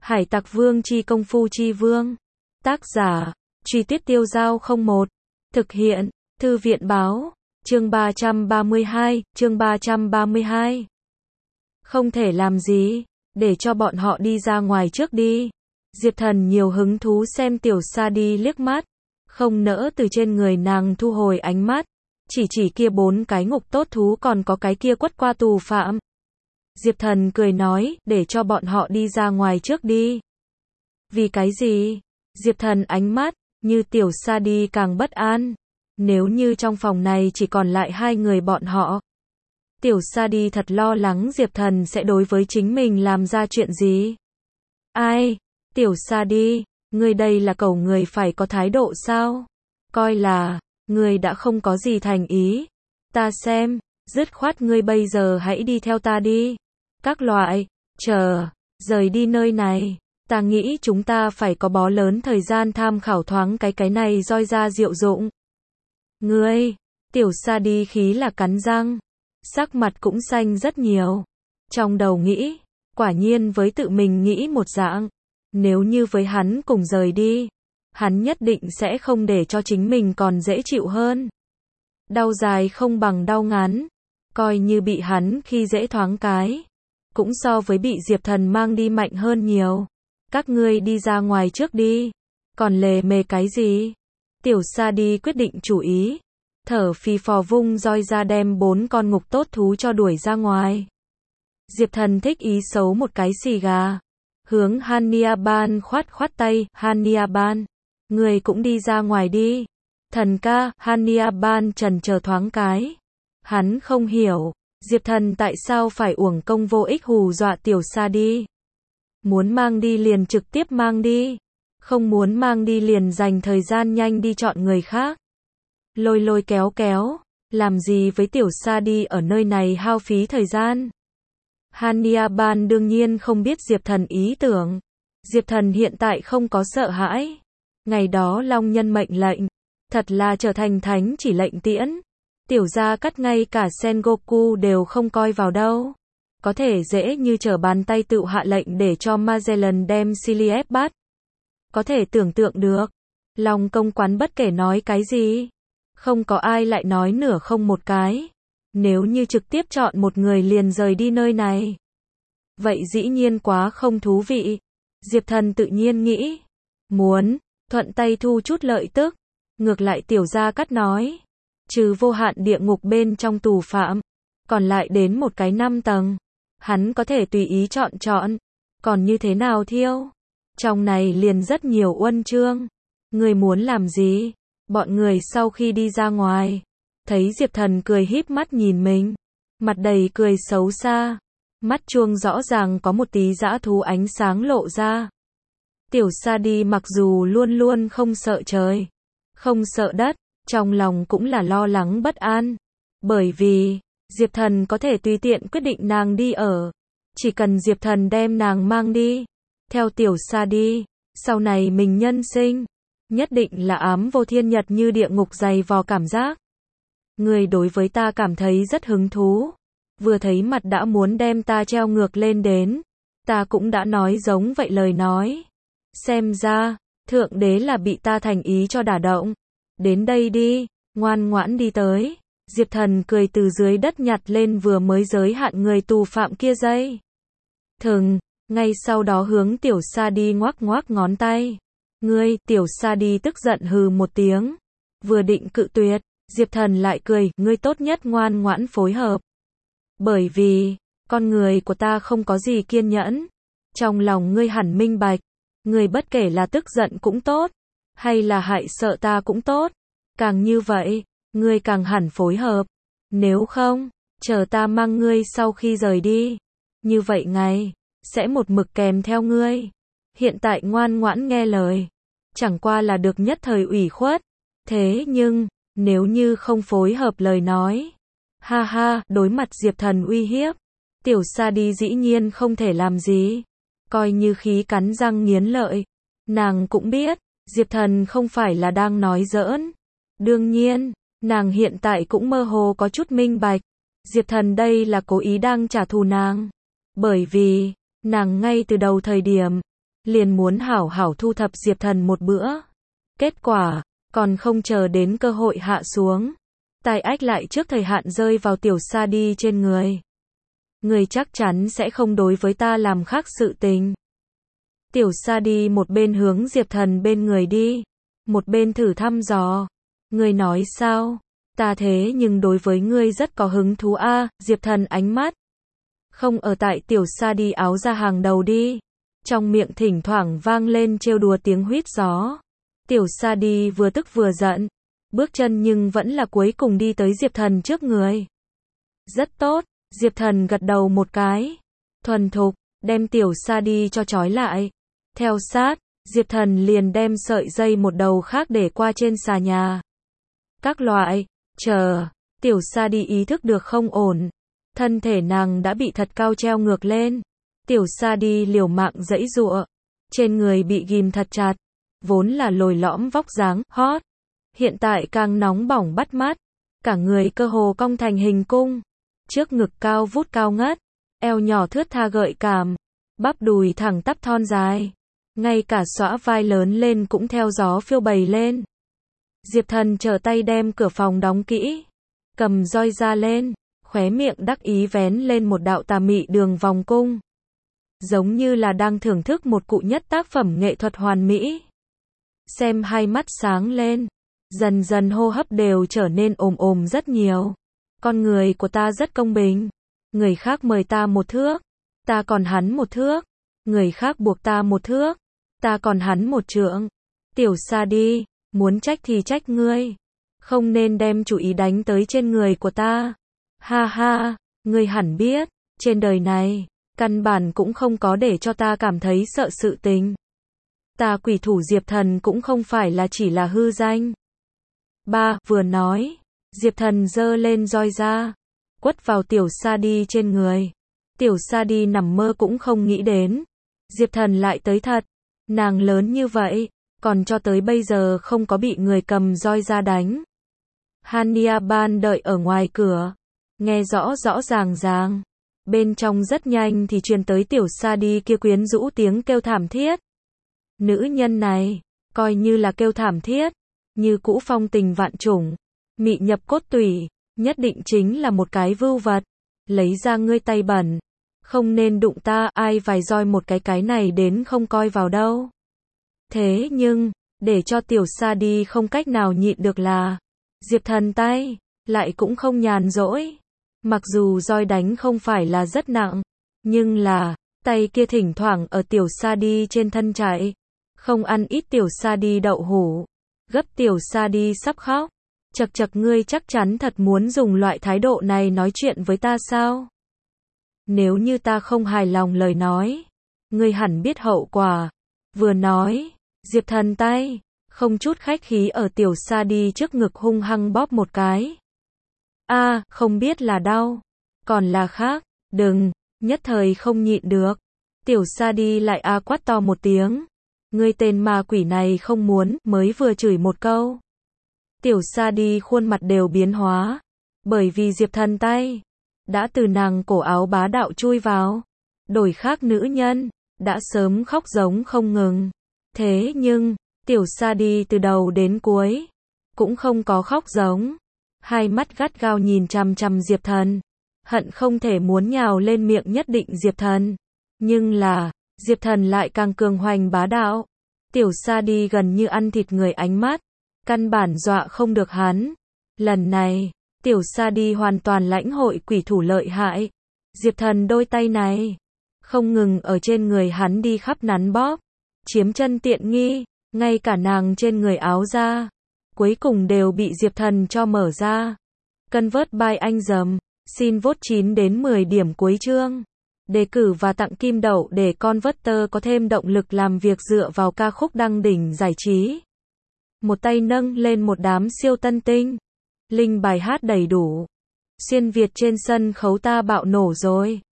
Hải Tặc Vương chi công phu chi vương. Tác giả, Truy Tuyết Tiêu Dao 01. Thực hiện, Thư viện Báo. Chương 332, chương 332. Không thể làm gì, để cho bọn họ đi ra ngoài trước đi. Diệp Thần nhiều hứng thú xem Tiểu Sa đi liếc mắt, không nỡ từ trên người nàng thu hồi ánh mắt, chỉ kia 4 cái ngục tốt thú còn có cái kia quất qua tù phạm. Diệp Thần cười nói, để cho bọn họ đi ra ngoài trước đi. Vì cái gì? Diệp Thần ánh mắt, như Tiểu Sa đi càng bất an. Nếu như trong phòng này chỉ còn lại 2 người bọn họ. Tiểu Sa đi thật lo lắng Diệp Thần sẽ đối với chính mình làm ra chuyện gì. Ai? Tiểu Sa đi, ngươi đây là cầu người phải có thái độ sao? Coi là, ngươi đã không có gì thành ý. Ta xem, dứt khoát ngươi bây giờ hãy đi theo ta đi. Các loại, rời đi nơi này. Ta nghĩ chúng ta phải có bó lớn thời gian tham khảo thoáng cái này roi ra diệu dụng. Ngươi, Tiểu Sa đi khí là cắn răng, sắc mặt cũng xanh rất nhiều. Trong đầu nghĩ, quả nhiên với tự mình nghĩ một dạng, nếu như với hắn cùng rời đi, hắn nhất định sẽ không để cho chính mình còn dễ chịu hơn. Đau dài không bằng đau ngắn, coi như bị hắn khi dễ thoáng cái, cũng so với bị Diệp Thần mang đi mạnh hơn nhiều. Các ngươi đi ra ngoài trước đi, còn lề mề cái gì? Tiểu Sa đi quyết định chủ ý, thở phì phò vung roi ra đem 4 con ngục tốt thú cho đuổi ra ngoài. Diệp Thần thích ý xấu một cái xì gà, hướng Hania Ban khoát tay, Hania Ban, người cũng đi ra ngoài đi. Thần ca, Hania Ban trần chờ thoáng cái. Hắn không hiểu, Diệp Thần tại sao phải uổng công vô ích hù dọa Tiểu Sa đi. Muốn mang đi liền trực tiếp mang đi, không muốn mang đi liền dành thời gian nhanh đi chọn người khác. Lôi kéo, làm gì với Tiểu Sa đi ở nơi này hao phí thời gian. Hania Ban đương nhiên không biết Diệp Thần ý tưởng. Diệp Thần hiện tại không có sợ hãi. Ngày đó Long Nhân mệnh lệnh, thật là trở thành thánh chỉ lệnh tiễn. Tiểu Gia Cát ngay cả Sengoku đều không coi vào đâu. Có thể dễ như trở bàn tay tự hạ lệnh để cho Magellan đem Silius bắt. Có thể tưởng tượng được, Long công quán bất kể nói cái gì, không có ai lại nói nửa không một cái. Nếu như trực tiếp chọn một người liền rời đi nơi này, vậy dĩ nhiên quá không thú vị. Diệp Thần tự nhiên nghĩ, muốn thuận tay thu chút lợi tức. Ngược lại Tiểu Gia Cát nói, trừ vô hạn địa ngục bên trong tù phạm, còn lại đến một cái 5 tầng. Hắn có thể tùy ý chọn, còn như thế nào thiêu? Trong này liền rất nhiều uân chương. Người muốn làm gì? Bọn người sau khi đi ra ngoài, thấy Diệp Thần cười híp mắt nhìn mình, mặt đầy cười xấu xa, mắt chuông rõ ràng có một tí dã thú ánh sáng lộ ra. Tiểu Sa đi mặc dù luôn luôn không sợ trời, không sợ đất, trong lòng cũng là lo lắng bất an, bởi vì Diệp Thần có thể tùy tiện quyết định nàng đi ở, chỉ cần Diệp Thần đem nàng mang đi, theo Tiểu Sa đi, sau này mình nhân sinh, nhất định là ám vô thiên nhật như địa ngục dày vò cảm giác. Người đối với ta cảm thấy rất hứng thú, vừa thấy mặt đã muốn đem ta treo ngược lên đến, ta cũng đã nói giống vậy lời nói. Xem ra, Thượng Đế là bị ta thành ý cho đả động. Đến đây đi, ngoan ngoãn đi tới. Diệp Thần cười từ dưới đất nhặt lên vừa mới giới hạn người tù phạm kia dây thừng, ngay sau đó hướng Tiểu Sa đi ngoắc ngón tay. Ngươi, Tiểu Sa đi tức giận hừ một tiếng, vừa định cự tuyệt, Diệp Thần lại cười, ngươi tốt nhất ngoan ngoãn phối hợp. Bởi vì, con người của ta không có gì kiên nhẫn. Trong lòng ngươi hẳn minh bạch, ngươi bất kể là tức giận cũng tốt, hay là hại sợ ta cũng tốt, càng như vậy, ngươi càng hẳn phối hợp. Nếu không, chờ ta mang ngươi sau khi rời đi, như vậy ngày sẽ một mực kèm theo ngươi. Hiện tại ngoan ngoãn nghe lời, chẳng qua là được nhất thời ủy khuất. Thế nhưng, nếu như không phối hợp lời nói, ha ha, đối mặt Diệp Thần uy hiếp, Tiểu Sa đi dĩ nhiên không thể làm gì. Coi như khí cắn răng nghiến lợi, nàng cũng biết, Diệp Thần không phải là đang nói giỡn. Đương nhiên, nàng hiện tại cũng mơ hồ có chút minh bạch, Diệp Thần đây là cố ý đang trả thù nàng. Bởi vì, nàng ngay từ đầu thời điểm, liền muốn hảo hảo thu thập Diệp Thần một bữa. Kết quả, còn không chờ đến cơ hội hạ xuống, tai ách lại trước thời hạn rơi vào Tiểu Sa Đi trên người. Người chắc chắn sẽ không đối với ta làm khác sự tình. Tiểu Sa Đi một bên hướng Diệp Thần bên người đi, một bên thử thăm dò. Ngươi nói sao? Ta thế nhưng đối với ngươi rất có hứng thú a. Diệp Thần ánh mắt không ở tại Tiểu Sa Đi áo ra hàng đầu đi. Trong miệng thỉnh thoảng vang lên trêu đùa tiếng huýt gió. Tiểu Sa Đi vừa tức vừa giận, bước chân nhưng vẫn là cuối cùng đi tới Diệp Thần trước người. Rất tốt, Diệp Thần gật đầu một cái, thuần thục, đem Tiểu Sa Đi cho trói lại. Theo sát, Diệp Thần liền đem sợi dây một đầu khác để qua trên xà nhà. Các loại, chờ, Tiểu Sa Đi ý thức được không ổn. Thân thể nàng đã bị thật cao treo ngược lên. Tiểu Sa Đi liều mạng giãy giụa, trên người bị ghim thật chặt, vốn là lồi lõm vóc dáng hot, hiện tại càng nóng bỏng bắt mắt, cả người cơ hồ cong thành hình cung, trước ngực cao vút cao ngất, eo nhỏ thướt tha gợi cảm, bắp đùi thẳng tắp thon dài, ngay cả xõa vai lớn lên cũng theo gió phiêu bày lên. Diệp Thần trở tay đem cửa phòng đóng kỹ, cầm roi ra lên, khóe miệng đắc ý vén lên một đạo tà mị đường vòng cung. Giống như là đang thưởng thức một cụ nhất tác phẩm nghệ thuật hoàn mỹ. Xem hai mắt sáng lên, dần dần hô hấp đều trở nên ồm ồm rất nhiều. Con người của ta rất công bình. Người khác mời ta một thước, ta còn hắn một thước. Người khác buộc ta một thước, ta còn hắn một trượng. Tiểu Sa Đi, muốn trách thì trách ngươi. Không nên đem chủ ý đánh tới trên người của ta. Ha ha, ngươi hẳn biết, trên đời này, căn bản cũng không có để cho ta cảm thấy sợ sự tình. Ta quỷ thủ Diệp Thần cũng không phải là chỉ là hư danh. Vừa nói, Diệp Thần giơ lên roi ra, quất vào Tiểu Sa Đi trên người. Tiểu Sa Đi nằm mơ cũng không nghĩ đến, Diệp Thần lại tới thật. Nàng lớn như vậy, còn cho tới bây giờ không có bị người cầm roi ra đánh. Hania Ban đợi ở ngoài cửa, nghe rõ rõ ràng. Bên trong rất nhanh thì truyền tới Tiểu Sa Đi kia quyến rũ tiếng kêu thảm thiết. Nữ nhân này, coi như là kêu thảm thiết, như cũ phong tình vạn trùng, mị nhập cốt tủy, nhất định chính là một cái vưu vật. Lấy ra ngươi tay bẩn, không nên đụng ta, ai vài roi một cái này đến không coi vào đâu. Thế nhưng, để cho Tiểu Sa Đi không cách nào nhịn được là, Diệp Thần tay, lại cũng không nhàn rỗi. Mặc dù roi đánh không phải là rất nặng, nhưng là, tay kia thỉnh thoảng ở Tiểu Sa Đi trên thân chạy, không ăn ít Tiểu Sa Đi đậu hũ, gấp Tiểu Sa Đi sắp khóc. Chật ngươi chắc chắn thật muốn dùng loại thái độ này nói chuyện với ta sao? Nếu như ta không hài lòng lời nói, ngươi hẳn biết hậu quả. Vừa nói, Diệp Thần tay, không chút khách khí ở Tiểu Sa Đi trước ngực hung hăng bóp một cái. Không biết là đau, còn là khác, đừng, nhất thời không nhịn được. Tiểu Sa Đi lại quát to một tiếng. Ngươi tên ma quỷ này không muốn, mới vừa chửi một câu. Tiểu Sa Đi khuôn mặt đều biến hóa, bởi vì Diệp Thần tay đã từ nàng cổ áo bá đạo chui vào. Đổi khác nữ nhân, đã sớm khóc giống không ngừng. Thế nhưng, Tiểu Sa Đi từ đầu đến cuối, cũng không có khóc giống. Hai mắt gắt gao nhìn chằm chằm Diệp Thần, hận không thể muốn nhào lên miệng nhất định Diệp Thần. Nhưng là, Diệp Thần lại càng cường hoành bá đạo. Tiểu Sa Đi gần như ăn thịt người ánh mắt, căn bản dọa không được hắn. Lần này, Tiểu Sa Đi hoàn toàn lãnh hội quỷ thủ lợi hại. Diệp Thần đôi tay này, không ngừng ở trên người hắn đi khắp nắn bóp, chiếm chân tiện nghi, ngay cả nàng trên người áo ra, cuối cùng đều bị Diệp Thần cho mở ra. Convert by anh dầm, xin vote 9 đến 10 điểm cuối chương. Đề cử và tặng kim đậu để Converter có thêm động lực làm việc dựa vào ca khúc đăng đỉnh giải trí. Một tay nâng lên một đám siêu tân tinh. Link bài hát đầy đủ. Xuyên Việt trên sân khấu ta bạo nổ rồi.